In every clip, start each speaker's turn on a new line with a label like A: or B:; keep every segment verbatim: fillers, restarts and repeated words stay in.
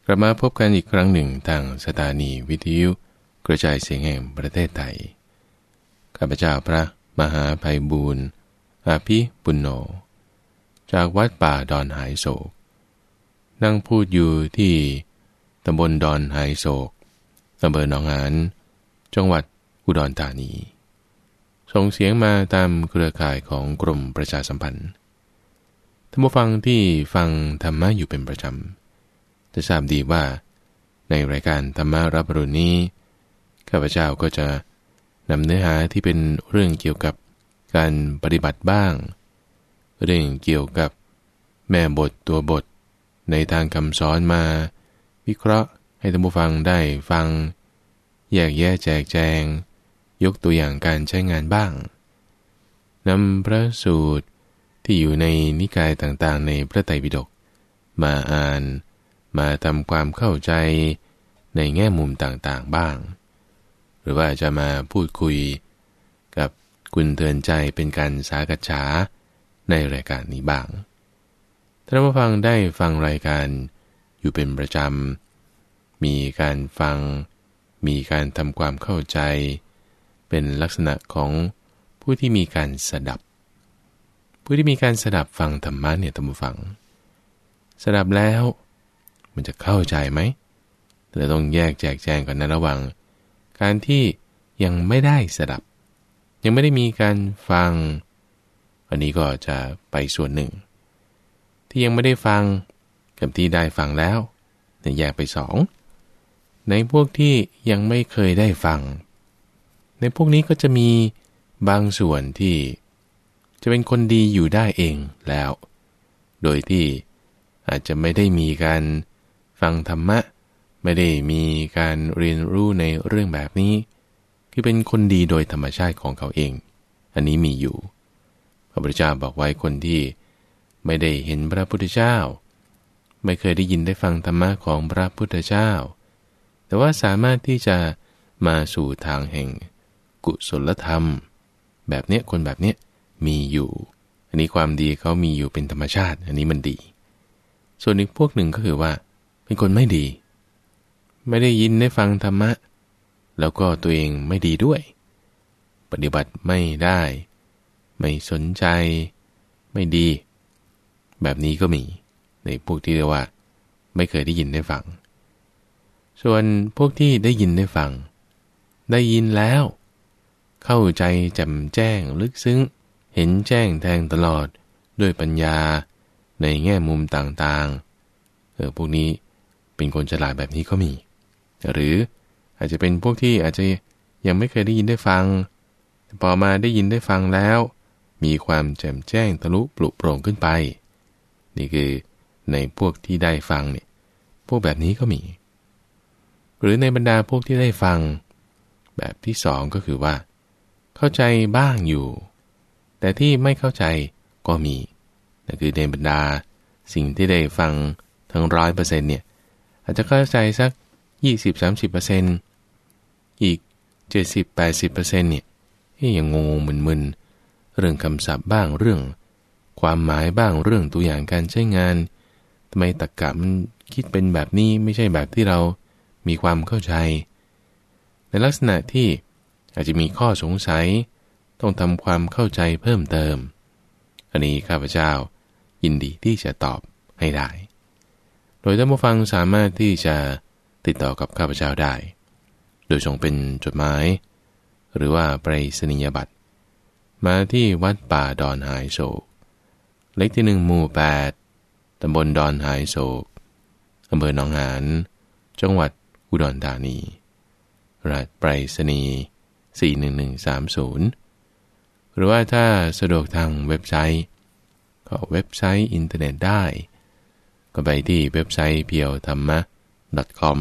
A: กลับมาพบกันอีกครั้งหนึ่งทางสถานีวิทยุกระจายเสียงแห่งประเทศไทยข้าพเจ้าพระมหาไพบูลย์อาภิปุณโญจากวัดป่าดอนหายโศกนั่งพูดอยู่ที่ตำบลดอนหายโศกอำเภอหนองหานจังหวัดอุดรธานีส่งเสียงมาตามเครือข่ายของกรมประชาสัมพันธ์ท่านผู้ฟังที่ฟังธรรมะอยู่เป็นประจำจะทราบดีว่าในรายการธรรมารับอรุณนี้ข้าพเจ้าก็จะนำเนื้อหาที่เป็นเรื่องเกี่ยวกับการปฏิบัติบ้างเรื่องเกี่ยวกับแม่บทตัวบทในทางคำสอนมาวิเคราะห์ให้ท่านผู้ฟังได้ฟังแยกแยะแจกแจงยกตัวอย่างการใช้งานบ้างนำพระสูตรที่อยู่ในนิกายต่างๆในพระไตรปิฎกมาอ่านมาทำความเข้าใจในแง่มุมต่างๆบ้างหรือว่าจะมาพูดคุยกับคุณเตือนใจเป็นการสากัจฉาในรายการนี้บ้างท่านผู้ฟังได้ฟังรายการอยู่เป็นประจำมีการฟังมีการทำความเข้าใจเป็นลักษณะของผู้ที่มีการสดับผู้ที่มีการสดับฟังธรรมะเนี่ยท่านผู้ฟังสดับแล้วมันจะเข้าใจไหมเราต้องแยกแจกแจงก่อนนะระหว่างการที่ยังไม่ได้สดับยังไม่ได้มีการฟังอันนี้ก็จะไปส่วนหนึ่งที่ยังไม่ได้ฟังกับที่ได้ฟังแล้วเนี่ยแยกไปสองในพวกที่ยังไม่เคยได้ฟังในพวกนี้ก็จะมีบางส่วนที่จะเป็นคนดีอยู่ได้เองแล้วโดยที่อาจจะไม่ได้มีการฟังธรรมะไม่ได้มีการเรียนรู้ในเรื่องแบบนี้คือเป็นคนดีโดยธรรมชาติของเขาเองอันนี้มีอยู่พระพุทธเจ้าบอกไว้คนที่ไม่ได้เห็นพระพุทธเจ้าไม่เคยได้ยินได้ฟังธรรมะของพระพุทธเจ้าแต่ว่าสามารถที่จะมาสู่ทางแห่งกุศลธรรมแบบเนี้ยคนแบบเนี้ยมีอยู่อันนี้ความดีเขามีอยู่เป็นธรรมชาติอันนี้มันดีส่วนอีกพวกหนึ่งก็คือว่าเป็นคนไม่ดีไม่ได้ยินได้ฟังธรรมะแล้วก็ตัวเองไม่ดีด้วยปฏิบัติไม่ได้ไม่สนใจไม่ดีแบบนี้ก็มีในพวกที่เรียกว่าไม่เคยได้ยินได้ฟังส่วนพวกที่ได้ยินได้ฟังได้ยินแล้วเข้าใจแจ่มแจ้งลึกซึ้งเห็นแจ้งแทงตลอดด้วยปัญญาในแง่มุมต่างๆเออพวกนี้เป็นคนฉลาดแบบนี้ก็มีหรืออาจจะเป็นพวกที่อาจจะยังไม่เคยได้ยินได้ฟังพอมาได้ยินได้ฟังแล้วมีความแจ่มแจ้งทะลุปลุกโปร่งขึ้นไปนี่คือในพวกที่ได้ฟังเนี่ยพวกแบบนี้ก็มีหรือในบรรดาพวกที่ได้ฟังแบบที่สองก็คือว่าเข้าใจบ้างอยู่แต่ที่ไม่เข้าใจก็มีนั่นคือในบรรดาสิ่งที่ได้ฟังทั้งร้อยเปอร์เซ็นต์เนี่ยอาจจะเข้าใจสัก ยี่สิบถึงสามสิบเปอร์เซ็นต์ อีก เจ็ดสิบถึงแปดสิบเปอร์เซ็นต์ เนี่ยยังงงๆมึนๆเรื่องคำศัพท์บ้างเรื่องความหมายบ้างเรื่องตัวอย่างการใช้งานทำไมตรรกะมันคิดเป็นแบบนี้ไม่ใช่แบบที่เรามีความเข้าใจในลักษณะที่อาจจะมีข้อสงสัยต้องทำความเข้าใจเพิ่มเติมอันนี้ข้าพเจ้ายินดีที่จะตอบให้ได้โดยท่านผู้ฟังสามารถที่จะติดต่อกับข้าพเจ้าได้โดยส่งเป็นจดหมายหรือว่าไปรษณียบัตรมาที่วัดป่าดอนหายโศกเลขที่หนึ่งหมู่แปดตำบลดอนหายโศกอำเภอหนองหานจังหวัดอุดรธานีรหัสไปรษณีย์สี่หนึ่งหนึ่งสามศูนย์หรือว่าถ้าสะดวกทางเว็บไซต์ก็เว็บไซต์อินเทอร์เน็ตได้ก็ไปที่เว็บไซต์ พี แอล ธรรมะ ดอท คอม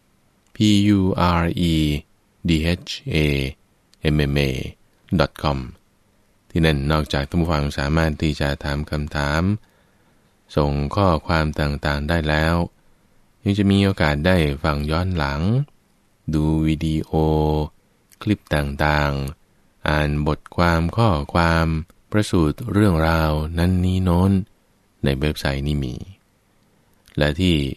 A: p u r e d h a m m a ดอท คอม ที่นั่นนอกจากท่านผู้ฟังสามารถที่จะถามคำถามส่งข้อความต่างๆได้แล้วยังจะมีโอกาสได้ฟังย้อนหลังดูวิดีโอคลิปต่างๆอ่านบทความข้อความประสูตรเรื่องราวนั้นนี้โน้นในเว็บไซต์นี้มีและที่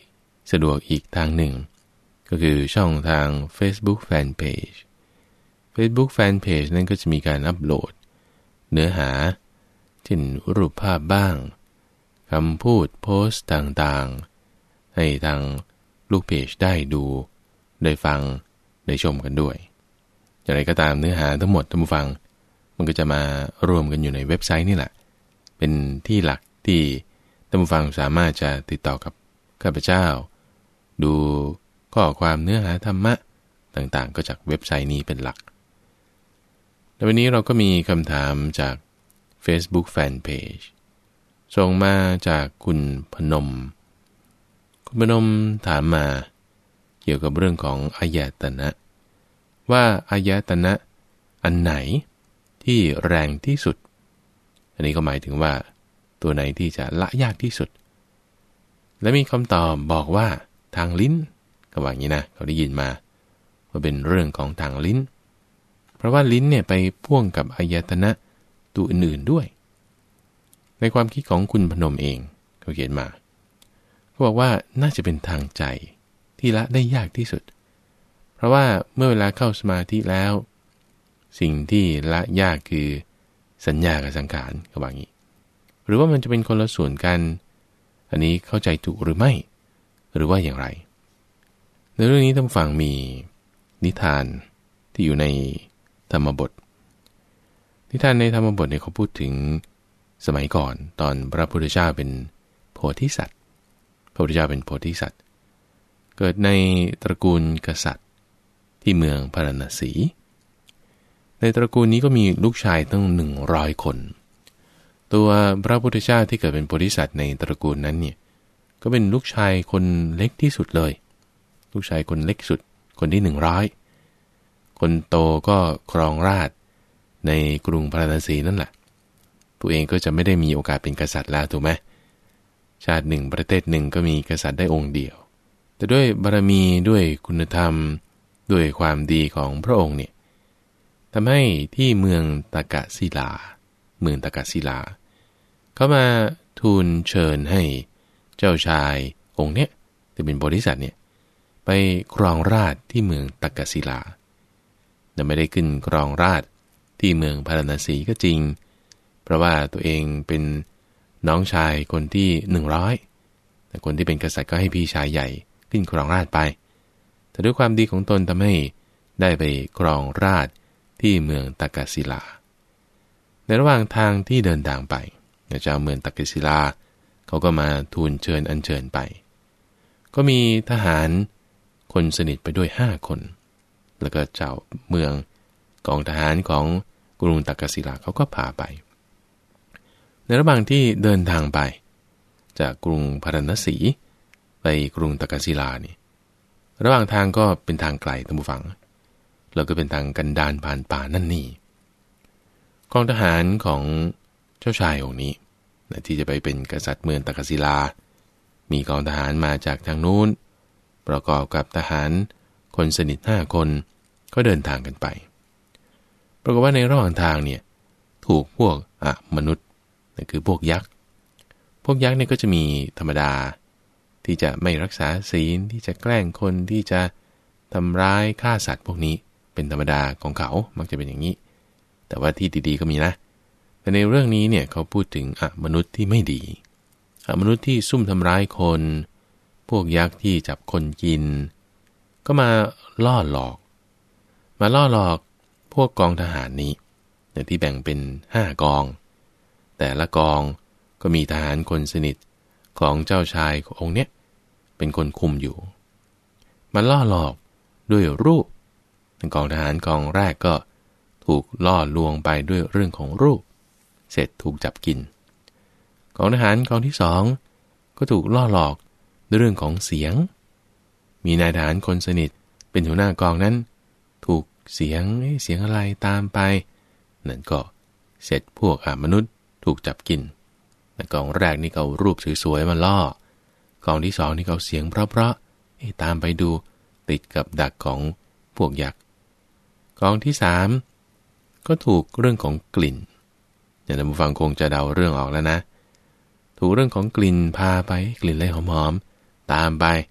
A: สะดวกอีกทางหนึ่งก็คือช่องทาง Facebook Fanpage Facebook Fanpage นั้นก็จะมีการอัปโหลดเนื้อหาเช่นรูปภาพบ้างคำพูดโพสต์ต่างๆให้ทางลูกเพจได้ดูได้ฟังได้ชมกันด้วยอย่างไรก็ตามเนื้อหาทั้งหมดท่านผู้ฟังมันก็จะมารวมกันอยู่ในเว็บไซต์นี่แหละเป็นที่หลักที่ท่านผู้ฟังสามารถจะติดต่อกับข้าพเจ้าดูข้อความเนื้อหาธรรมะต่างๆก็จากเว็บไซต์นี้เป็นหลักในวันนี้เราก็มีคำถามจาก Facebook Fanpage ส่งมาจากคุณพนมคุณพนมถามมาเกี่ยวกับเรื่องของอายตนะว่าอายตนะอันไหนที่แรงที่สุดอันนี้ก็หมายถึงว่าตัวไหนที่จะละยากที่สุดและมีคำตอบบอกว่าทางลิ้นก็ว่าอย่างนี้นะเขาได้ยินมาว่าเป็นเรื่องของทางลิ้นเพราะว่าลิ้นเนี่ยไปพ่วงกับอายตนะตัวอื่นๆด้วยในความคิดของคุณพนมเองเขาเขียนมาเขาบอกว่าน่าจะเป็นทางใจที่ละได้ยากที่สุดเพราะว่าเมื่อเวลาเข้าสมาธิแล้วสิ่งที่ละยากคือสัญญากับสังขารก็ว่าอย่างนี้หรือว่ามันจะเป็นคนละส่วนกันอันนี้เข้าใจถูกหรือไม่หรือว่าอย่างไรในเรื่องนี้ท่านฟังมีนิทานที่อยู่ในธรรมบทนิทานในธรรมบทเนี่ยเขาพูดถึงสมัยก่อนตอนพระพุทธเจ้าเป็นโพธิสัตว์พระพุทธเจ้าเป็นโพธิสัตว์เกิดในตระกูลกษัตริย์ที่เมืองพาราณสีในตระกูลนี้ก็มีลูกชายตั้งหนึ่งร้อยคนตัวพระพุทธเจ้าที่เกิดเป็นโพธิสัตว์ในตระกูลนั้นเนี่ยก็เป็นลูกชายคนเล็กที่สุดเลยลูกชายคนเล็กสุดคนที่หนึ่งร้อยคนโตก็ครองราชย์ในกรุงพาราณสีนั่นแหละตัวเองก็จะไม่ได้มีโอกาสเป็นกษัตริย์แล้วถูกไหมชาติหนึ่งประเทศหนึ่งก็มีกษัตริย์ได้องค์เดียวแต่ด้วยบารมีด้วยคุณธรรมด้วยความดีของพระองค์เนี่ยทำให้ที่เมืองตากศิลาเมืองตากศิลาเขามาทูลเชิญให้เจ้าชายองค์เนี้ยที่เป็นโพธิสัตว์เนี่ยไปครองราชย์ที่เมืองตากศิลาแต่ไม่ได้ขึ้นครองราชย์ที่เมืองพาราณสีก็จริงเพราะว่าตัวเองเป็นน้องชายคนที่หนึ่งร้อยแต่คนที่เป็นกษัตริย์ก็ให้พี่ชายใหญ่ขึ้นครองราชย์ไปแต่ด้วยความดีของตนทำให้ได้ไปครองราชย์ที่เมืองตากศิลาในระหว่างทางที่เดินทางไปเจ้าเมืองตากศิลาเขาก็มาทูลเชิญอัญเชิญไปก็มีทหารคนสนิทไปด้วยห้าคนแล้วก็เจ้าเมืองกองทหารของกรุงตากศิลาเขาก็พาไปในระหว่างที่เดินทางไปจากกรุงพาราณสีไปกรุงตากศิลานี่ระหว่างทางก็เป็นทางไกลท่านผู้ฟังแล้วก็เป็นทางกันดารผ่านป่านั่นนี่กองทหารของเจ้าชายองค์นี้ที่จะไปเป็นกษัตริย์เมืองตากศิลามีกองทหารมาจากทางนู้นประกอบกับทหารคนสนิทห้าคนก็เดินทางกันไปปรากฏว่าในระหว่างทางเนี่ยถูกพวกอะมนุษย์นั่นคือพวกยักษ์พวกยักษ์เนี่ยก็จะมีธรรมดาที่จะไม่รักษาศีลที่จะแกล้งคนที่จะทำร้ายฆ่าสัตว์พวกนี้เป็นธรรมดาของเขามักจะเป็นอย่างนี้แต่ว่าที่ดีๆก็มีนะแต่ในเรื่องนี้เนี่ยเขาพูดถึงอะมนุษย์ที่ไม่ดีอะมนุษย์ที่ซุ่มทำร้ายคนพวกยักษ์ที่จับคนกินก็มาล่อหลอกมาล่อหลอกพวกกองทหารนี้ที่แบ่งเป็นห้ากองแต่ละกองก็มีทหารคนสนิทของเจ้าชายองค์เนี้ยเป็นคนคุมอยู่มาล่อหลอกด้วยรูปกองทหารกองแรกก็ถูกล่อลวงไปด้วยเรื่องของรูปเสร็จถูกจับกินกองทหารกองที่สองก็ถูกล่อหลอกด้วยเรื่องของเสียงมีนายทหารคนสนิทเป็นหัวหน้ากองนั้นถูกเสียงเสียงอะไรตามไปนั่นก็เสร็จพวกอมนุษย์ถูกจับกินแต่กองแรกนี่เขารูปสวยๆมาล่อกองที่สองนี่เขาเสียงเพราะๆตามไปดูติดกับดักของพวกยักษ์กองที่สามก็ถูกเรื่องของกลิ่นอย่างท่านผู้ฟังคงจะเดาเรื่องออกแล้วนะถูกเรื่องของกลิ่นพาไปกลิ่นเลยหอมๆตามไป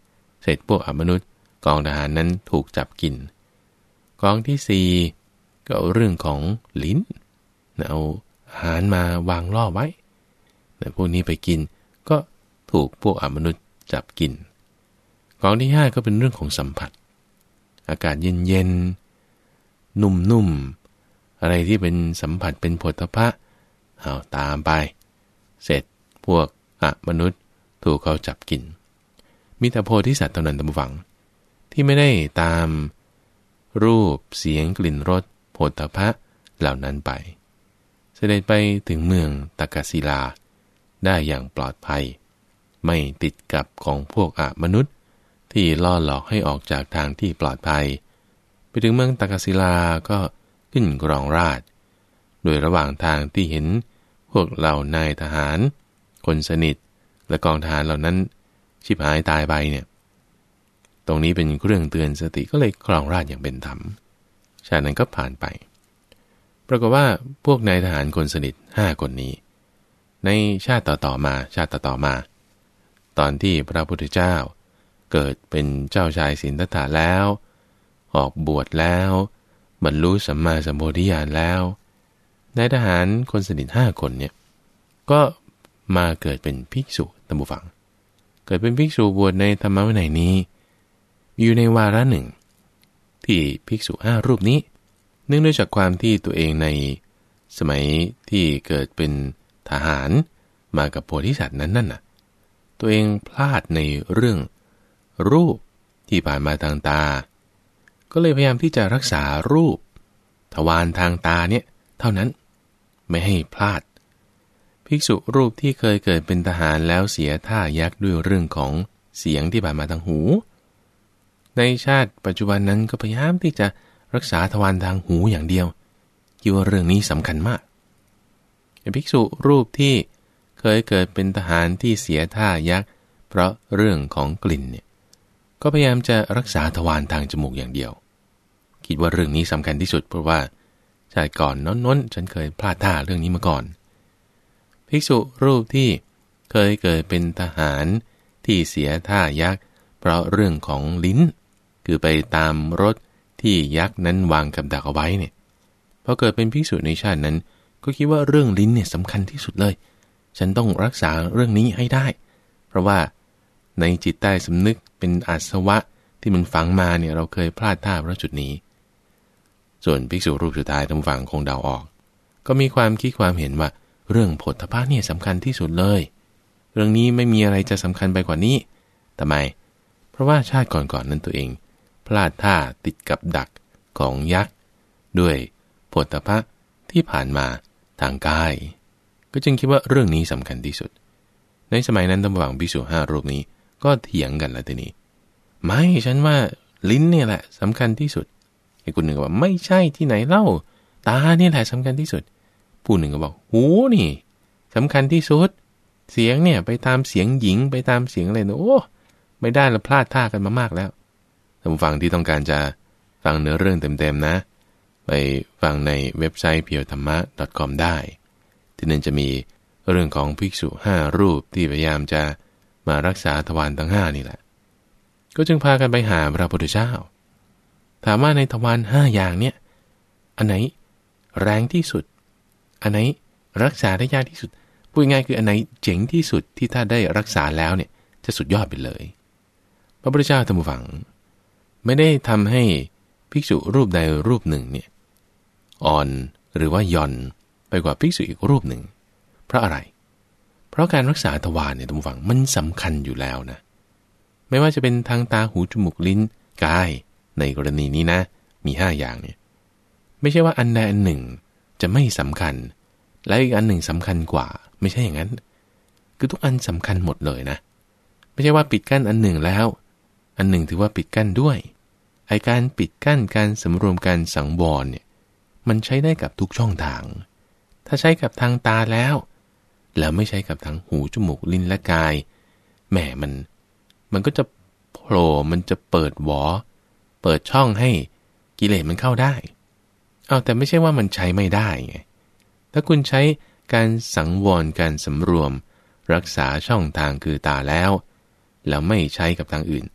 A: เสร็จพวกอมนุษย์กองทหารนั้นถูกจับกินกองที่สี่ก็เอาเรื่องของลิ้นเอาอาหารมาวางล่อไว้แต่พวกนี้ไปกินก็ถูกพวกอมนุษย์จับกินกองที่ห้าก็เป็นเรื่องของสัมผัสอากาศเย็นๆนุ่มๆอะไรที่เป็นสัมผัสเป็นโผฏฐัพพะเอาตามไปเสร็จพวกอมนุษย์ถูกเขาจับกินมีแต่โพธิสัตว์เท่านั้นตามฝังที่ไม่ได้ตามรูปเสียงกลิ่นรสโผฏฐัพพะเหล่านั้นไปเสด็จไปถึงเมืองตากศิลาได้อย่างปลอดภัยไม่ติดกับของพวกอมนุษย์ที่ล่อหลอกให้ออกจากทางที่ปลอดภัยไปถึงเมืองตากศิลาก็ขึ้นกรองราชย์โดยระหว่างทางที่เห็นพวกเหล่านายทหารคนสนิทและกองทหารเหล่านั้นชิบหายตายไปเนี่ยตรงนี้เป็นเครื่องเตือนสติก็เลยครองราชย์อย่างเป็นธรรมชาตินั้นก็ผ่านไปปรากฏว่าพวกนายทหารคนสนิทห้าคนนี้ในชาติต่อๆมาชาติต่อๆมาตอนที่พระพุทธเจ้าเกิดเป็นเจ้าชายสิทธัตถะแล้วออกบวชแล้วบรรลุสัมมาสัมโพธิญาณแล้วนายทหารคนสนิทห้าคนเนี่ยก็มาเกิดเป็นภิกษุตามบุฟังเกิดเป็นภิกษุบวชในธรรมวินัยนี้อยู่ในวาระหนึ่งที่ภิกษุห้ารูปนี้เนื่องด้วยจากความที่ตัวเองในสมัยที่เกิดเป็นทหารมากับโพธิสัตว์นั้นนั่นน่ะตัวเองพลาดในเรื่องรูปที่ผ่านมาทางตาก็เลยพยายามที่จะรักษารูปทวารทางตาเนี่ยเท่านั้นไม่ให้พลาดภิกษุรูปที่เคยเกิดเป็นทหารแล้วเสียท่ายักษ์ด้วยเรื่องของเสียงที่ผ่านมาทางหูในชาติปัจจุบันนั้นก็พยายามที่จะรักษาทวารทางหูอย่างเดียวคิดว่าเรื่องนี้สำคัญมากภิกษุรูปที่เคยเกิดเป็นทหารที่เสียท่ายักษ์เพราะเรื่องของกลิ่นเนี่ยก็พยายามจะรักษาทวารทางจมูกอย่างเดียวคิดว่าเรื่องนี้สำคัญที่สุดเพราะว่าชาติก่อนน้นๆฉันเคยพลาดท่าเรื่องนี้มาก่อนภิกษุรูปที่เคยเกิดเป็นทหารที่เสียท่ายักษ์เพราะเรื่องของลิ้นคือไปตามรถที่ยักษ์นั้นวางกับดักเอาไว้เนี่ยพอเกิดเป็นภิกษุในชาตินั้นก็คิดว่าเรื่องลิ้นเนี่ยสำคัญที่สุดเลยฉันต้องรักษาเรื่องนี้ให้ได้เพราะว่าในจิตใต้สำนึกเป็นอาสวะที่มันฝังมาเนี่ยเราเคยพลาดท่าเพราะจุดนี้ส่วนภิกษุรูปสุดท้ายทางฝั่งคงเดาออกก็มีความคิดความเห็นว่าเรื่องโผฏฐัพพะเนี่ยสำคัญที่สุดเลยเรื่องนี้ไม่มีอะไรจะสำคัญไปกว่านี้ทำไมเพราะว่าชาติก่อนๆนั้นตัวเองพลาดท่าติดกับดักของยักษ์ด้วยโผฏฐัพพะที่ผ่านมาทางกายก็จึงคิดว่าเรื่องนี้สำคัญที่สุดในสมัยนั้นทางฝั่งภิกษุห้ารูปนี้ก็เถียงกันแล้วทีนี้ไม่ฉันว่าลิ้นเนี่ยแหละสำคัญที่สุดไอ้คนหนึ่งก็บอกไม่ใช่ที่ไหนเล่าตาเนี่ยแหละสำคัญที่สุดผู้หนึ่งก็บอกหูนี่สำคัญที่สุดเสียงเนี่ยไปตามเสียงหญิงไปตามเสียงอะไรเนี่ยโอ้ไม่ได้ละพลาดท่ากันมามากแล้วท่านผู้ฟังที่ต้องการจะฟังเนื้อเรื่องเต็มๆนะไปฟังในเว็บไซต์ เพียวธรรมะ ดอท คอม ได้ที่นั่นจะมีเรื่องของภิกษุห้ารูปที่พยายามจะมารักษาทวารทั้งห้านี่แหละก็จึงพากันไปหาพระพุทธเจ้าถามว่าในทวารห้าอย่างเนี่ยอันไหนแรงที่สุดอันไหนรักษาได้ยากที่สุดพูดง่ายคืออันไหนเจ๋งที่สุดที่ถ้าได้รักษาแล้วเนี่ยจะสุดยอดไปเลยพระพุทธเจ้าท่านผู้ฟังไม่ได้ทำให้ภิกษุรูปใดรูปหนึ่งเนี่ยอ่อนหรือว่าย่อนไปกว่าภิกษุอีกรูปหนึ่งเพราะอะไรเพราะการรักษาทวารเนี่ยท่านผู้ฟังมันสำคัญอยู่แล้วนะไม่ว่าจะเป็นทางตาหูจมูกลิ้นกายในกรณีนี้นะมีห้าอย่างเนี่ยไม่ใช่ว่าอันใดอันหนึ่งจะไม่สำคัญและอีกอันหนึ่งสำคัญกว่าไม่ใช่อย่างนั้นคือทุกอันสำคัญหมดเลยนะไม่ใช่ว่าปิดกั้นอันหนึ่งแล้วอันหนึ่งถือว่าปิดกั้นด้วยไอ้การปิดกั้นการสำรวมการสังวรเนี่ยมันใช้ได้กับทุกช่องทางถ้าใช้กับทางตาแล้วแล้วไม่ใช้กับทางหูจมูกลิ้นและกายแหมมันมันก็จะโผล่มันจะเปิดหวอเปิดช่องให้กิเลสมันเข้าได้เอาแต่ไม่ใช่ว่ามันใช้ไม่ได้ไงถ้าคุณใช้การสังวรการสำรวมรักษาช่องทางคือตาแล้วแล้วไม่ใช้กับทางอื่น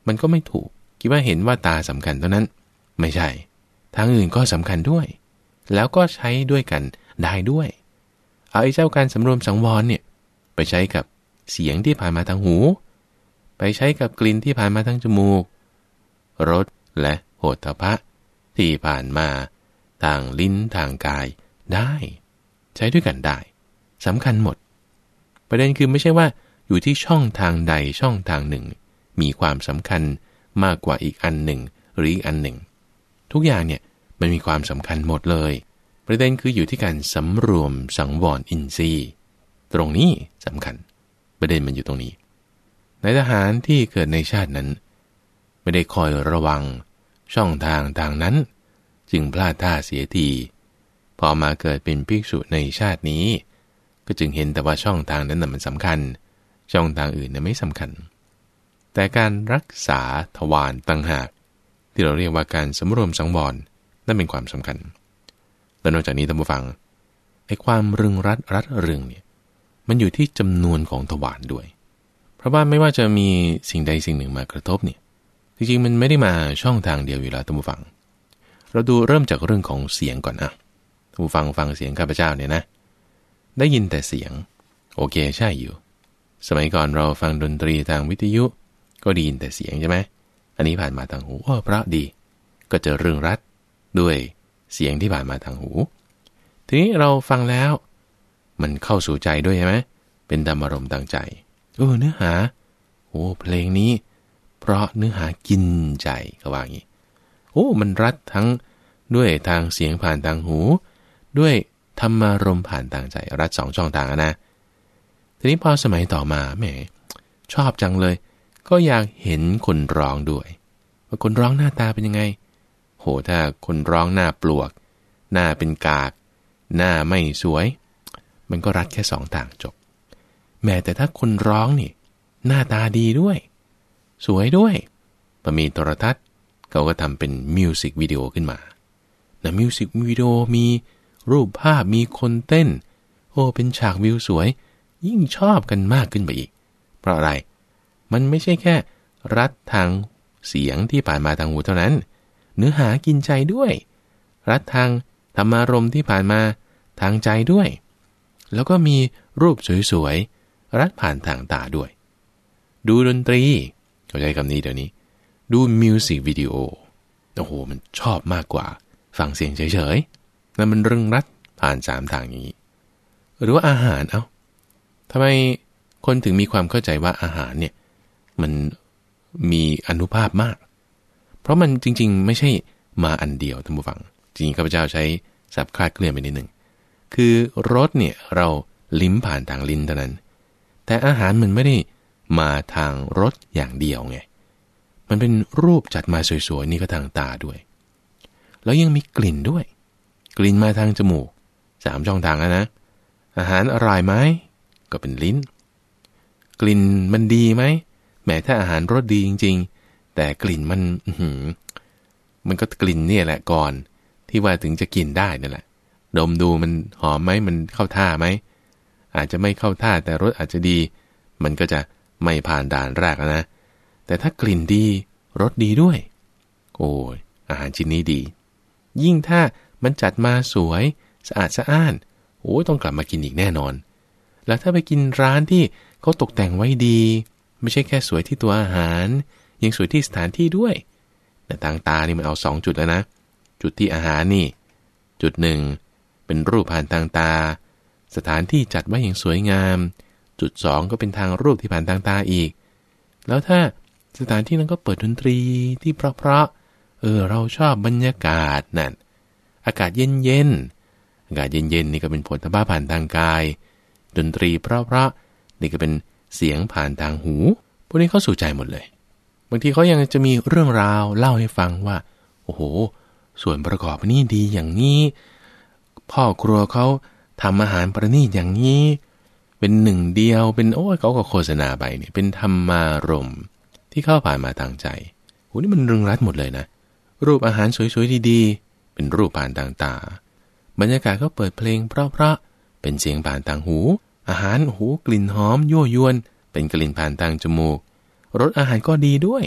A: มันก็ไม่ถูกคิดว่าเห็นว่าตาสำคัญเท่านั้นไม่ใช่ทางอื่นก็สำคัญด้วยแล้วก็ใช้ด้วยกันได้ด้วยเอาไอ้เจ้าการสำรวมสังวรเนี่ยไปใช้กับเสียงที่ผ่านมาทางหูไปใช้กับกลิ่นที่ผ่านมาทางจมูกรสและโผฏฐัพพะที่ผ่านมาทางลิ้นทางกายได้ใช้ด้วยกันได้สำคัญหมดประเด็นคือไม่ใช่ว่าอยู่ที่ช่องทางใดช่องทางหนึ่งมีความสำคัญมากกว่าอีกอันหนึ่งหรืออีกอันหนึ่งทุกอย่างเนี่ยมันมีความสำคัญหมดเลยประเด็นคืออยู่ที่การสำรวมสังวรอินทรีย์ตรงนี้สำคัญประเด็นมันอยู่ตรงนี้ในทหารที่เกิดในชาตินั้นไม่ได้คอยระวังช่องทางทางนั้นจึงพลาดท่าเสียทีพอมาเกิดเป็นภิกษุในชาตินี้ก็จึงเห็นแต่ว่าช่องทางนั้นน่ะมันสำคัญช่องทางอื่นน่ะไม่สำคัญแต่การรักษาทวารต่างหากที่เราเรียกว่าการสำรวมสังวรนั่นเป็นความสำคัญและนอกจากนี้ท่านผู้ฟังไอ้ความรึงรัดรัดรึงเนี่ยมันอยู่ที่จำนวนของทวารด้วยเพราะว่าไม่ว่าจะมีสิ่งใดสิ่งหนึ่งมากระทบเนี่ยจริงๆมันไม่ได้มาช่องทางเดียวอยู่แล้วท่านผู้ฟังเราดูเริ่มจากเรื่องของเสียงก่อนนะท่านผู้ฟังฟังเสียงข้าพเจ้าเนี่ยนะได้ยินแต่เสียงโอเคใช่อยู่สมัยก่อนเราฟังดนตรีทางวิทยุก็ได้ยินแต่เสียงใช่ไหมอันนี้ผ่านมาทางหูโอ้เพราะดีก็จะรึงรัดด้วยเสียงที่ผ่านมาทางหูทีนี้เราฟังแล้วมันเข้าสู่ใจด้วยใช่ไหมเป็นธรรมารมณ์ต่างใจเออเนื้อหาโอ้เพลงนี้เพราะเนื้อหากินใจก็ว่าอย่างนี้โอ้มันรัดทั้งด้วยทางเสียงผ่านทางหูด้วยธรรมารมณ์ผ่านทางใจรัดสองช่องทางนะทีนี้พอสมัยต่อมาแหมชอบจังเลยก็อยากเห็นคนร้องด้วยว่าคนร้องหน้าตาเป็นยังไงโหถ้าคนร้องหน้าปลวกหน้าเป็นกากหน้าไม่สวยมันก็รัดแค่สองทางจบแม้แต่ถ้าคนร้องนี่หน้าตาดีด้วยสวยด้วยพอมีโทรทัศน์เขาก็ทำเป็นมิวสิกวิดีโอขึ้นมานะมิวสิกวิดีโอมีรูปภาพมีคนเต้นโอ้เป็นฉากวิวสวยยิ่งชอบกันมากขึ้นไปอีกเพราะอะไรมันไม่ใช่แค่รัดทางเสียงที่ผ่านมาทางหูเท่านั้นเนื้อหากินใจด้วยรัดทางธรรมารมณ์ที่ผ่านมาทางใจด้วยแล้วก็มีรูปสวยๆรัดผ่านทางตาด้วยดูดนตรีเข้าใจคำนี้เดี๋ยวนี้ดูมิวสิกวิดีโอโอ้โหมันชอบมากกว่าฟังเสียงเฉยๆนั่นมันรึงรัดผ่านสามทางอย่างนี้หรือว่าอาหารเอ้าทำไมคนถึงมีความเข้าใจว่าอาหารเนี่ยมันมีอานุภาพมากเพราะมันจริงๆไม่ใช่มาอันเดียวท่านผู้ฟังจริงๆข้าพเจ้าใช้ศัพท์คลาดเคลื่อนไปนิดนึงคือรสเนี่ยเราลิ้มผ่านทางลิ้นเท่านั้นแต่อาหารมันไม่ได้มาทางรสอย่างเดียวไงมันเป็นรูปจัดมาสวยๆนี่ก็ทางตาด้วยแล้วยังมีกลิ่นด้วยกลิ่นมาทางจมูกสามช่องทางแล้วนะอาหารอร่อยไหมก็เป็นลิ้นกลิ่นมันดีไหมแม้ถ้าอาหารรสดีจริงๆแต่กลิ่นมันหืมมันก็กลิ่นเนี่ยแหละก่อนที่ว่าถึงจะกินได้นั่นแหละดมดูมันหอมไหมมันเข้าท่าไหมอาจจะไม่เข้าท่าแต่รสอาจจะดีมันก็จะไม่ผ่านด่านแรกนะแต่ถ้ากลิ่นดีรสดีด้วยโอ้ยอาหารชิ้นนี้ดียิ่งถ้ามันจัดมาสวยสะอาดสะอ้านโอ้ยต้องกลับมากินอีกแน่นอนแล้วถ้าไปกินร้านที่เขาตกแต่งไว้ดีไม่ใช่แค่สวยที่ตัวอาหารยังสวยที่สถานที่ด้วยแต่ทางตานี่มันเอาสองจุดแล้วนะจุดที่อาหารนี่จุดหนึ่งเป็นรูปผ่านทางตาสถานที่จัดไว้อย่างสวยงามจุดสองก็เป็นทางรูปที่ผ่านทางตาอีกแล้วถ้าสถานที่นั้นก็เปิดดนตรีที่เพราะๆเออเราชอบบรรยากาศนั่นอากาศเย็นๆอากาศเย็นๆนี่ก็เป็นผลทพะผ่านทางกายดนตรีเพราะๆนี่ก็เป็นเสียงผ่านทางหูพวกนี้เข้าสู่ใจหมดเลยบางทีเขายังจะมีเรื่องราวเล่าให้ฟังว่าโอ้โหส่วนประกอบนี่ดีอย่างนี้พ่อครัวเขาทำอาหารประณีตอย่างนี้เป็นหนึ่งเดียวเป็นโอ้ยเขาก็โฆษณาไปเนี่ยเป็นธรรมารมณ์ที่เข้าผ่านมาทางใจโหนี่มันรึงรัดหมดเลยนะรูปอาหารสวยๆดีๆเป็นรูปผ่านทางตาบรรยากาศก็เปิดเพลงเพราะๆเป็นเสียงผ่านทางหูอาหารหูกลิ่นหอมยั่วยวนเป็นกลิ่นผ่านทางจมูกรสอาหารก็ดีด้วยถู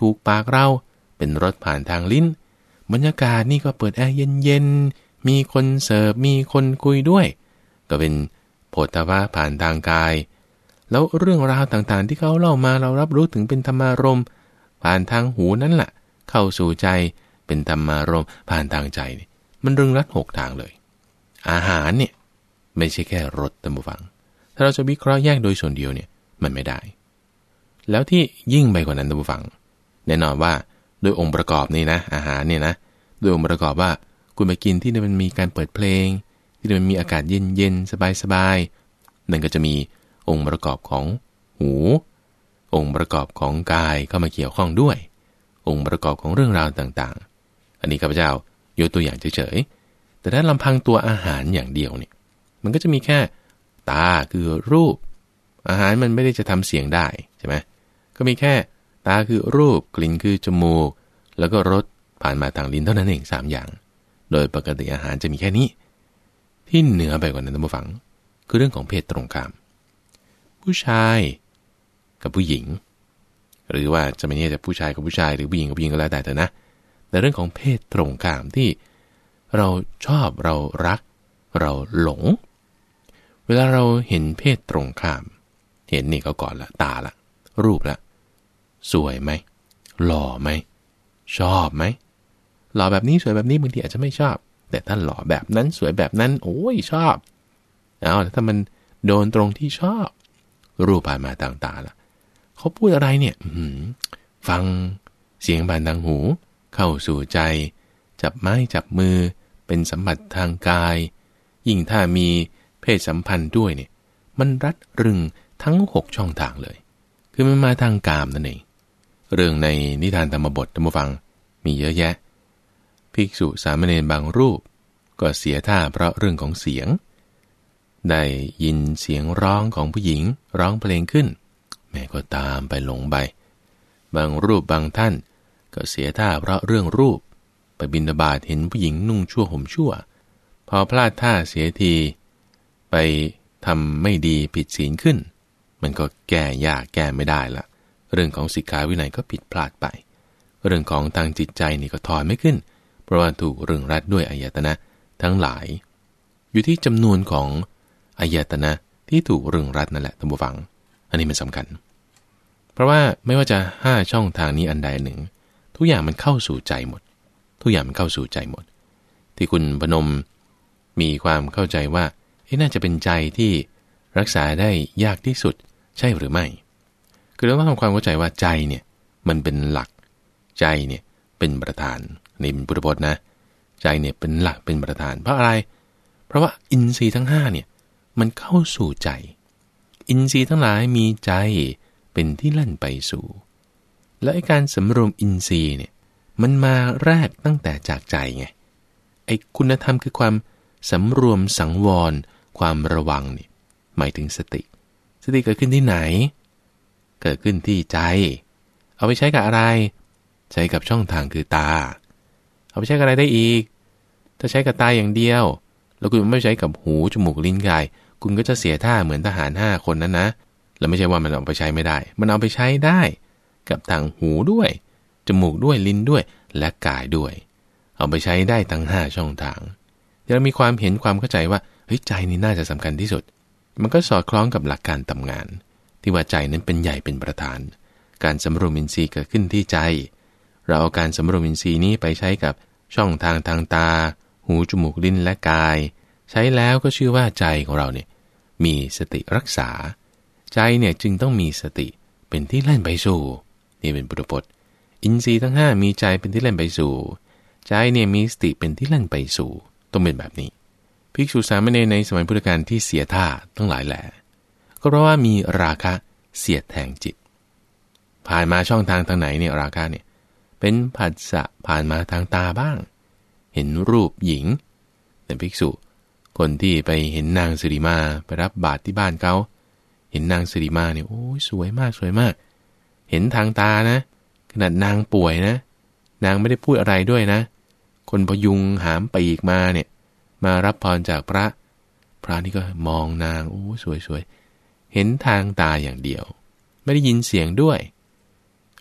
A: ถูกปากเราเป็นรสผ่านทางลิ้นบรรยากาศนี่ก็เปิดแอร์เย็นๆมีคนเสิร์ฟมีคนคุยด้วยก็เป็นโผฏฐัพพะผ่านทางกายแล้วเรื่องราวต่างๆที่เขาเล่ามาเรารับรู้ถึงเป็นธรรมารมณ์ผ่านทางหูนั่นแหละเข้าสู่ใจเป็นธรรมารมณ์ผ่านทางใจนี่มันรึงรัดหกทางเลยอาหารเนี่ยไม่ใช่แค่รสท่านผู้ฟังถ้าเราจะวิเคราะห์แยกโดยส่วนเดียวเนี่ยมันไม่ได้แล้วที่ยิ่งไปกว่านั้นท่านผู้ฟังแน่นอนว่าโดยองค์ประกอบนี่นะอาหารเนี่ยนะโดยองค์ประกอบว่าคุณไปกินที่มันมีการเปิดเพลงที่มันมีอากาศเย็นๆสบายๆนั่นก็จะมีองค์ประกอบของหูองค์ประกอบของกายเข้ามาเกี่ยวข้องด้วยองค์ประกอบของเรื่องราวต่างๆอันนี้ข้าพเจ้ายกตัวอย่างเฉยๆแต่ถ้าลำพังตัวอาหารอย่างเดียวเนี่ยมันก็จะมีแค่ตาคือรูปอาหารมันไม่ได้จะทำเสียงได้ใช่ไหมก็มีแค่ตาคือรูปกลิ่นคือจมูกแล้วก็รสผ่านมาทางลิ้นเท่านั้นเองสามอย่างโดยปกติอาหารจะมีแค่นี้ที่เหนือไปกว่านั้นท่านผู้ฟังคือเรื่องของเพศตรงข้ามผู้ชายกับผู้หญิงหรือว่าจะไม่ใช่แต่ผู้ชายกับผู้ชายหรือผู้หญิงกับผู้หญิงก็แล้วแต่เถอะนะแต่เรื่องของเพศตรงข้ามที่เราชอบเรารักเราหลงเวลาเราเห็นเพศตรงข้ามเห็นนี่ก็ก่อนละตาละรูปละสวยไหมหล่อไหมชอบไหมหล่อแบบนี้สวยแบบนี้บางทีอาจจะไม่ชอบแต่ถ้าหล่อแบบนั้นสวยแบบนั้นโอ้ยชอบเอาถ้ามันโดนตรงที่ชอบรูปผ่านมาทางตาละเขาพูดอะไรเนี่ยฟังเสียงผ่านทางหูเข้าสู่ใจจับไม้จับมือเป็นสัมผัสทางกายยิ่งถ้ามีเพศสัมพันธ์ด้วยเนี่ยมันรัดรึงทั้งหกช่องทางเลยคือมันมาทางกามนั่นเองเรื่องในนิทานธรรมบทท่านผู้ฟังมีเยอะแยะภิกษุสามเณรบางรูปก็เสียท่าเพราะเรื่องของเสียงได้ยินเสียงร้องของผู้หญิงร้องเพลงขึ้นแม่ก็ตามไปหลงไปบางรูปบางท่านก็เสียท่าเพราะเรื่องรูปไปบิณฑบาตเห็นผู้หญิงนุ่งชั่วห่มชั่วพอพลาดท่าเสียทีไปทำไม่ดีผิดศีลขึ้นมันก็แก้ยากแก้ไม่ได้ละเรื่องของสิกขาวินัยก็ผิดพลาดไปเรื่องของทางจิตใจนี่ก็ถอยไม่ขึ้นเพราะว่าถูกรึงรัดด้วยอายตนะทั้งหลายอยู่ที่จำนวนของอายตนะที่ถูกรึงรัดนั่นแหละท่านผู้ฟังอันนี้มันสำคัญเพราะว่าไม่ว่าจะห้าช่องทางนี้อันใดหนึ่งทุกอย่างมันเข้าสู่ใจหมดทุกอย่างมันเข้าสู่ใจหมดที่คุณพนมมีความเข้าใจว่าเอ๊ะน่าจะเป็นใจที่รักษาได้ยากที่สุดใช่หรือไม่คือเราต้องทำความเข้าใจว่าใจเนี่ยมันเป็นหลักใจเนี่ยเป็นประธานนี่เป็นพุทธพจน์นะใจเนี่ยเป็นหลักเป็นประธานเพราะอะไรเพราะว่าอินทรีย์ทั้งห้าเนี่ยมันเข้าสู่ใจอินทรีย์ทั้งหลายมีใจเป็นที่ลั่นไปสู่แล้วไอ้การสำรวมอินทรีย์เนี่ยมันมาแรกตั้งแต่จากใจไงไอ้คุณธรรมคือความสำรวมสังวรความระวังเนี่ยหมายถึงสติสติเกิดขึ้นที่ไหนเกิดขึ้นที่ใจเอาไปใช้กับอะไรใช้กับช่องทางคือตาเอาไปใช้กับอะไรได้อีกถ้าใช้กับตาอย่างเดียวแล้วคุณไม่ใช้กับหูจมูกลิ้นกายคุณก็จะเสียท่าเหมือนทหารห้าคนนั้นนะแล้วไม่ใช่ว่ามันเอาไปใช้ไม่ได้มันเอาไปใช้ได้กับทางหูด้วยจมูกด้วยลิ้นด้วยและกายด้วยเอาไปใช้ได้ทั้งห้าช่องทางเรามีความเห็นความเข้าใจว่าเฮ้ยใจนี่น่าจะสำคัญที่สุดมันก็สอดคล้องกับหลักการทำงานที่ว่าใจนั้นเป็นใหญ่เป็นประธานการสำรวมอินทรีย์เกิดขึ้นที่ใจเราเอาการสำรวมอินทรีย์นี้ไปใช้กับช่องทางทางตาหูจมูกลิ้นและกายใช้แล้วก็ชื่อว่าใจของเราเนี่ยมีสติรักษาใจเนี่ยจึงต้องมีสติเป็นที่เล่นไปสู่นี่เป็นพุทธพจน์อินทรีย์ทั้งห้ามีใจเป็นที่เล่นไปสู่ใจเนี่ยมีสติเป็นที่เล่นไปสู่ต้องเป็นแบบนี้ภิกษุสามเณรในสมัยพุทธกาลที่เสียท่าทั้งหลายแหละก็เพราะว่ามีราคะเสียดแทงจิตผ่านมาช่องทางทางไหนเนี่ยราคะเนี่ยเป็นผัสสะผ่านมาทางตาบ้างเห็นรูปหญิงแต่ภิกษุคนที่ไปเห็นนางสิริมาไปรับบาตรที่บ้านเขาเห็นนางสิริมาเนี่ยโอ้ยสวยมากสวยมากเห็นทางตานะขนาดนางป่วยนะนางไม่ได้พูดอะไรด้วยนะคนพยุงหามปีกมาเนี่ยมารับพรจากพระพระนี่ก็มองนางโอ้สวยๆเห็นทางตาอย่างเดียวไม่ได้ยินเสียงด้วย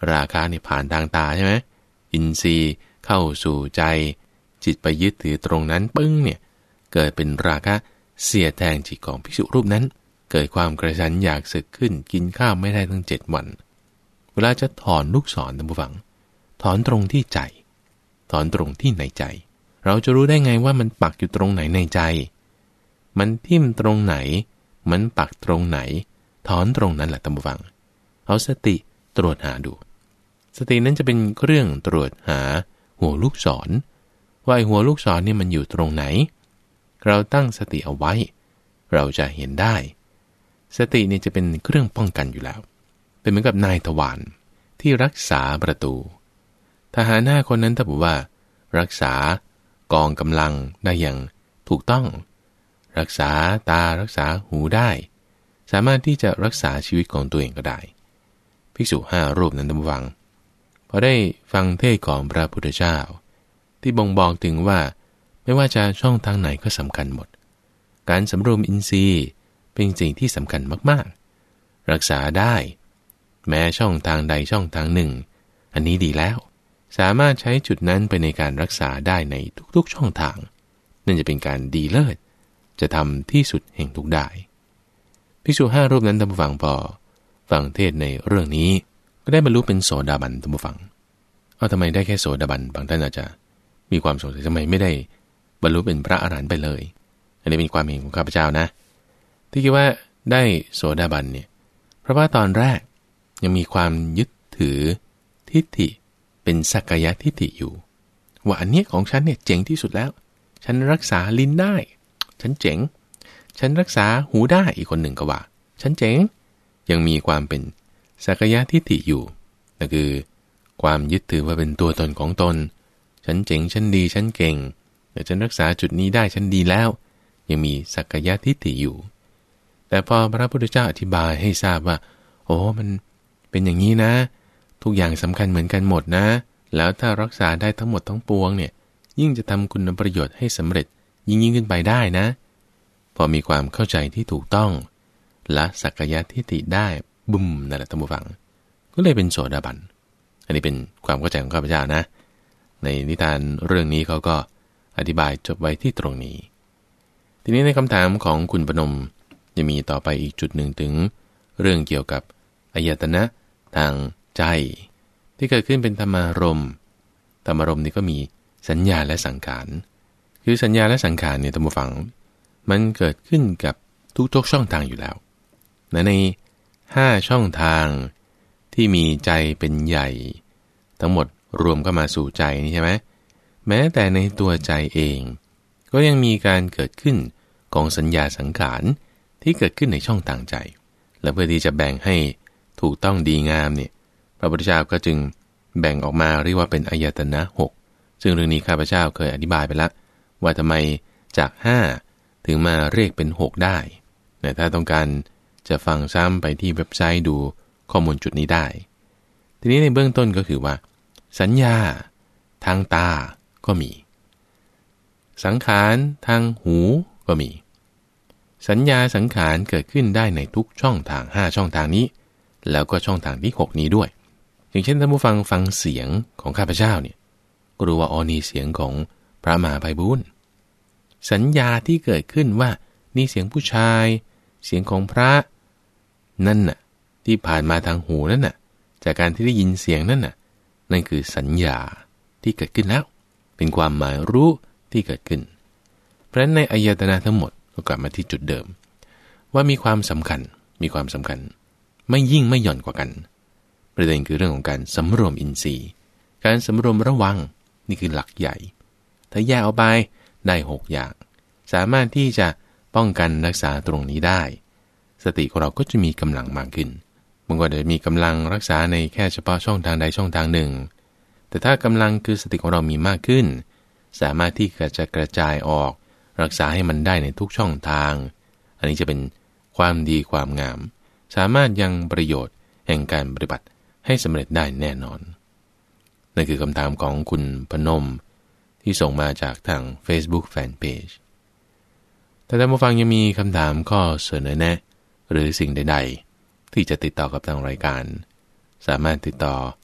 A: ราคะเนี่ยผ่านทางตาใช่ไหมอินทรีย์เข้าสู่ใจจิตไปยึดถือตรงนั้นปึ้งเนี่ยเกิดเป็นราคะเสียแทงจิตของภิกษุรูปนั้นเกิดความกระสันอยากสึกขึ้นกินข้าวไม่ได้ทั้งเจ็ดวันเวลาจะถอนลูกศรท่านผู้ฟังถอนตรงที่ใจถอนตรงที่ในใจเราจะรู้ได้ไงว่ามันปักอยู่ตรงไหนในใจมันทิ่มตรงไหนมันปักตรงไหนถอนตรงนั้นแหละท่านผู้ฟังเอาสติตรวจหาดูสตินั้นจะเป็นเครื่องตรวจหาหัวลูกศรว่าหัวลูกศรนี่มันอยู่ตรงไหนเราตั้งสติเอาไว้เราจะเห็นได้สติเนี่ยจะเป็นเครื่องป้องกันอยู่แล้วเป็นเหมือนกับนายทวารที่รักษาประตูทหารห้าคนนั้นถ้าบอกว่ารักษากองกำลังได้อย่างถูกต้องรักษาตารักษาหูได้สามารถที่จะรักษาชีวิตของตัวเองก็ได้ภิกษุห้ารูปนั้นท่านผู้ฟังพอได้ฟังเทศน์ของพระพุทธเจ้าที่บ่งบอกถึงว่าไม่ว่าจะช่องทางไหนก็สำคัญหมดการสำรวมอินทรีย์เป็นสิ่งที่สำคัญมากๆรักษาได้แม้ช่องทางใดช่องทางหนึ่งอันนี้ดีแล้วสามารถใช้จุดนั้นไปในการรักษาได้ในทุกๆช่องทางนั่นจะเป็นการดีเลิศจะทำที่สุดแห่งทุกได้ภิกษุห้ารูปนั้นท่านผู้ฟังพอฟังเทศในเรื่องนี้ก็ได้บรรลุเป็นโสดาบันท่านผู้ฟังเอาทำไมได้แค่โสดาบันบางท่านอาจจะมีความสงสัยทำไมไม่ได้บรรลุเป็นพระอรหันต์ไปเลยอันนี้เป็นความเห็นของข้าพเจ้านะที่คิดว่าได้โสดาบันเนี่ยเพราะว่าตอนแรกยังมีความยึดถือทิฏฐิเป็นสักกายทิฏฐิอยู่ว่าอันนี้ของฉันเนี่ยเจ๋งที่สุดแล้วฉันรักษาลิ้นได้ฉันเจ๋งฉันรักษาหูได้อีกคนหนึ่งก็ว่าฉันเจ๋งยังมีความเป็นสักกายทิฏฐิอยู่นั่นคือความยึดถือว่าเป็นตัวตนของตนฉันเจ๋งฉันดีฉันเก่งแต่ฉันรักษาจุดนี้ได้ฉันดีแล้วยังมีสักกายทิฏฐิอยู่แต่พอพระพุทธเจ้าอธิบายให้ทราบว่าโอ้มันเป็นอย่างนี้นะทุกอย่างสำคัญเหมือนกันหมดนะแล้วถ้ารักษาได้ทั้งหมดทั้งปวงเนี่ยยิ่งจะทำคุณประโยชน์ให้สำเร็จยิ่งยิ่งขึ้นไปได้นะพอมีความเข้าใจที่ถูกต้องละสักกายทิฏฐิได้บุ้มนั่นแหละท่านผู้ฟังก็เลยเป็นโสดาบันอันนี้เป็นความเข้าใจของข้าพเจ้านะในนิทานเรื่องนี้เขาก็อธิบายจบไว้ที่ตรงนี้ทีนี้ในคำถามของคุณปนมจะมีต่อไปอีกจุดหนึ่งถึงเรื่องเกี่ยวกับอายตนะทางใจที่เกิดขึ้นเป็นธรรมารมณ์ธรรมารมณ์นี้ก็มีสัญญาและสังขารคือสัญญาและสังขารเนี่ยท่านผู้ฟังมันเกิดขึ้นกับทุกๆช่องทางอยู่แล้วในห้าช่องทางที่มีใจเป็นใหญ่ทั้งหมดรวมเข้ามาสู่ใจนี่ใช่ไหมแม้แต่ในตัวใจเองก็ยังมีการเกิดขึ้นของสัญญาสังขารที่เกิดขึ้นในช่องทางใจและเพื่อที่จะแบ่งให้ถูกต้องดีงามเนี่ยพระพุทธเจ้าก็จึงแบ่งออกมาเรียกว่าเป็นอายตนะหกซึ่งเรื่องนี้ข้าพเจ้าเคยอธิบายไปแล้วว่าทำไมจากห้าถึงมาเรียกเป็นหกได้แต่ถ้าต้องการจะฟังซ้ำไปที่เว็บไซต์ดูข้อมูลจุดนี้ได้ทีนี้ในเบื้องต้นก็คือว่าสัญญาทางตาก็มีสังขารทางหูก็มีสัญญาสังขารเกิดขึ้นได้ในทุกช่องทางห้าช่องทางนี้แล้วก็ช่องทางที่หกนี้ด้วยอย่างเช่นท่านผู้ฟังฟังเสียงของข้าพเจ้าเนี่ยก็รู้ว่าอ๋อนี่เสียงของพระมหาไพบูลย์สัญญาที่เกิดขึ้นว่านี่เสียงผู้ชายเสียงของพระนั่นน่ะที่ผ่านมาทางหูนั่นน่ะจากการที่ได้ยินเสียงนั่นน่ะนั่นคือสัญญาที่เกิดขึ้นแล้วเป็นความหมายรู้ที่เกิดขึ้นเพราะฉะนั้นในอายตนะทั้งหมดก็กลับมาที่จุดเดิมว่ามีความสำคัญมีความสำคัญไม่ยิ่งไม่หย่อนกว่ากันประเด็นคือเรื่องของการสำรวมอินทรีย์การสำรวมระวังนี่คือหลักใหญ่ถ้าแยกออกไปได้หกอย่างสามารถที่จะป้องกันรักษาตรงนี้ได้สติของเราก็จะมีกำลังมากขึ้นบางคนอาจจะมีกำลังรักษาในแค่เฉพาะช่องทางใดช่องทางหนึ่งแต่ถ้ากำลังคือสติของเรามีมากขึ้นสามารถที่จะกระจายออกรักษาให้มันได้ในทุกช่องทางอันนี้จะเป็นความดีความงามสามารถยังประโยชน์แห่งการปฏิบัติให้สำเร็จได้แน่นอนนั่นคือคำถามของคุณพนมที่ส่งมาจากทาง Facebook Fanpage แต่ท่านผู้ฟังยังมีคำถามข้อเสนอแนะหรือสิ่งใดๆที่จะติดต่อกับทางรายการสามารถติดต่อ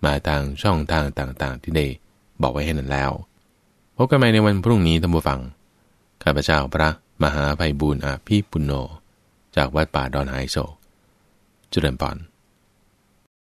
A: มาทางช่องทางต่างๆที่ได้บอกไว้ให้นั่นแล้วพบกันใหม่ในวันพรุ่งนี้ท่านผู้ฟังข้าพเจ้าพระมหาไพบูลย์อาภีปุณโญจากวัดป่าดอนไฮโศกเจริญพร